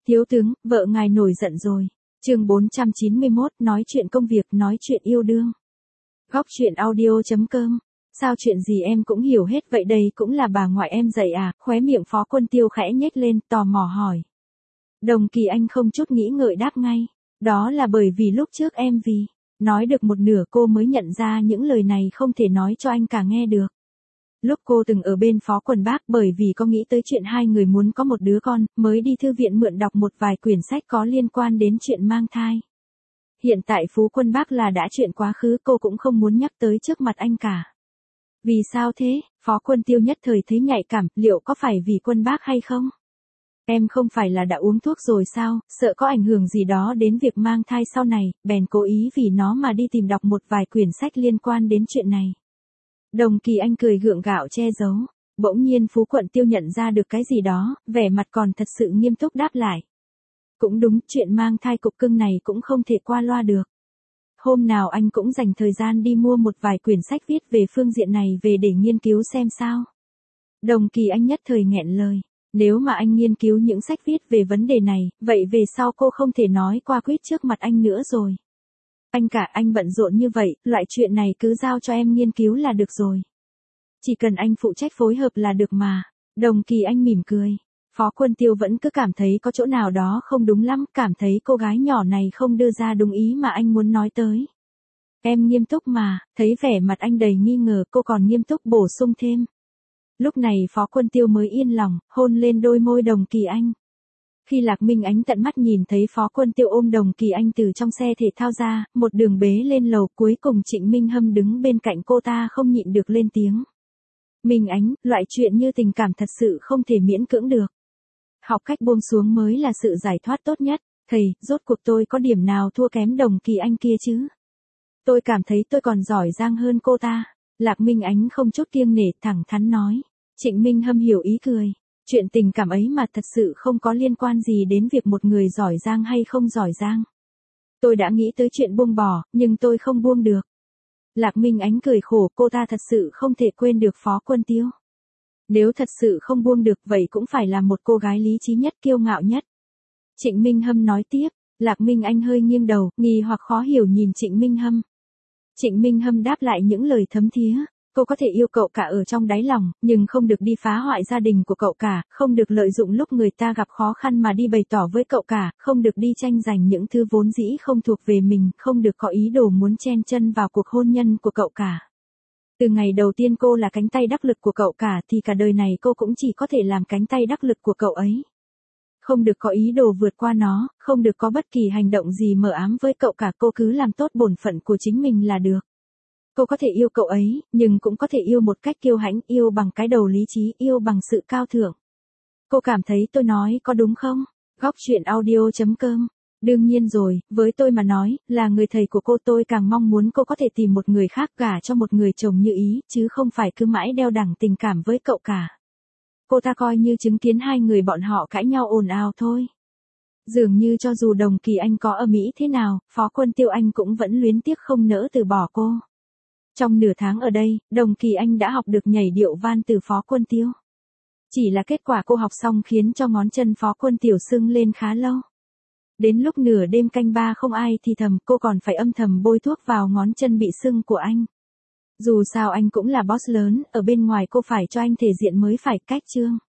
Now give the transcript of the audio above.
Thiếu tướng, vợ ngài nổi giận rồi. Chương 491, nói chuyện công việc, nói chuyện yêu đương. Góc chuyện audio.com. Sao chuyện gì em cũng hiểu hết vậy, đây cũng là bà ngoại em dạy à? Khóe miệng Phó Quân Tiêu khẽ nhếch lên, tò mò hỏi. Đồng Kỳ Anh không chút nghĩ ngợi đáp ngay. Đó là bởi vì lúc trước em nói được một nửa cô mới nhận ra những lời này không thể nói cho anh cả nghe được. Lúc cô từng ở bên Phó Quân Bác, bởi vì có nghĩ tới chuyện hai người muốn có một đứa con, mới đi thư viện mượn đọc một vài quyển sách có liên quan đến chuyện mang thai. Hiện tại Phú Quân Bác là đã chuyện quá khứ, cô cũng không muốn nhắc tới trước mặt anh cả. Vì sao thế? Phó Quân Tiêu nhất thời thấy nhạy cảm, liệu có phải vì Quân Bác hay không? Em không phải là đã uống thuốc rồi sao, sợ có ảnh hưởng gì đó đến việc mang thai sau này, bèn cố ý vì nó mà đi tìm đọc một vài quyển sách liên quan đến chuyện này. Đồng Kỳ Anh cười gượng gạo che giấu. Bỗng nhiên Phú Quận Tiêu nhận ra được cái gì đó, vẻ mặt còn thật sự nghiêm túc đáp lại. Cũng đúng, chuyện mang thai cục cưng này cũng không thể qua loa được. Hôm nào anh cũng dành thời gian đi mua một vài quyển sách viết về phương diện này về để nghiên cứu xem sao. Đồng Kỳ Anh nhất thời nghẹn lời. Nếu mà anh nghiên cứu những sách viết về vấn đề này, vậy về sau cô không thể nói qua quýt trước mặt anh nữa rồi. Anh cả, anh bận rộn như vậy, loại chuyện này cứ giao cho em nghiên cứu là được rồi. Chỉ cần anh phụ trách phối hợp là được mà. Đồng Kỳ Anh mỉm cười. Phó Quân Tiêu vẫn cứ cảm thấy có chỗ nào đó không đúng lắm, cảm thấy cô gái nhỏ này không đưa ra đúng ý mà anh muốn nói tới. Em nghiêm túc mà, thấy vẻ mặt anh đầy nghi ngờ, cô còn nghiêm túc bổ sung thêm. Lúc này Phó Quân Tiêu mới yên lòng, hôn lên đôi môi Đồng Kỳ Anh. Khi Lạc Minh Ánh tận mắt nhìn thấy Phó Quân Tiêu ôm Đồng Kỳ Anh từ trong xe thể thao ra, một đường bế lên lầu, cuối cùng Trịnh Minh Hâm đứng bên cạnh cô ta không nhịn được lên tiếng. Minh Ánh, loại chuyện như tình cảm thật sự không thể miễn cưỡng được. Học cách buông xuống mới là sự giải thoát tốt nhất. Thầy, rốt cuộc tôi có điểm nào thua kém Đồng Kỳ Anh kia chứ? Tôi cảm thấy tôi còn giỏi giang hơn cô ta. Lạc Minh Ánh không chút kiêng nể thẳng thắn nói. Trịnh Minh Hâm hiểu ý cười. Chuyện tình cảm ấy mà thật sự không có liên quan gì đến việc một người giỏi giang hay không giỏi giang. Tôi đã nghĩ tới chuyện buông bỏ, nhưng tôi không buông được. Lạc Minh Ánh cười khổ, cô ta thật sự không thể quên được Phó Quân Tiêu. Nếu thật sự không buông được vậy cũng phải là một cô gái lý trí nhất, kiêu ngạo nhất. Trịnh Minh Hâm nói tiếp. Lạc Minh Anh hơi nghiêng đầu, nghi hoặc khó hiểu nhìn Trịnh Minh Hâm. Trịnh Minh Hâm đáp lại những lời thấm thía. Cô có thể yêu cậu cả ở trong đáy lòng, nhưng không được đi phá hoại gia đình của cậu cả, không được lợi dụng lúc người ta gặp khó khăn mà đi bày tỏ với cậu cả, không được đi tranh giành những thứ vốn dĩ không thuộc về mình, không được có ý đồ muốn chen chân vào cuộc hôn nhân của cậu cả. Từ ngày đầu tiên cô là cánh tay đắc lực của cậu cả thì cả đời này cô cũng chỉ có thể làm cánh tay đắc lực của cậu ấy. Không được có ý đồ vượt qua nó, không được có bất kỳ hành động gì mờ ám với cậu cả, cô cứ làm tốt bổn phận của chính mình là được. Cô có thể yêu cậu ấy, nhưng cũng có thể yêu một cách kiêu hãnh, yêu bằng cái đầu lý trí, yêu bằng sự cao thượng. Cô cảm thấy tôi nói có đúng không? Góc chuyện audio.com. Đương nhiên rồi, với tôi mà nói, là người thầy của cô, tôi càng mong muốn cô có thể tìm một người khác gả cho một người chồng như ý, chứ không phải cứ mãi đeo đẳng tình cảm với cậu cả. Cô ta coi như chứng kiến hai người bọn họ cãi nhau ồn ào thôi. Dường như cho dù Đồng Kỳ Anh có ở Mỹ thế nào, Phó Quân Tiêu Anh cũng vẫn luyến tiếc không nỡ từ bỏ cô. Trong nửa tháng ở đây, Đồng Kỳ Anh đã học được nhảy điệu van từ Phó Quân Tiêu. Chỉ là kết quả cô học xong khiến cho ngón chân Phó Quân Tiêu sưng lên khá lâu. Đến lúc nửa đêm canh ba không ai thì thầm, cô còn phải âm thầm bôi thuốc vào ngón chân bị sưng của anh. Dù sao anh cũng là boss lớn, ở bên ngoài cô phải cho anh thể diện mới phải, cách chương.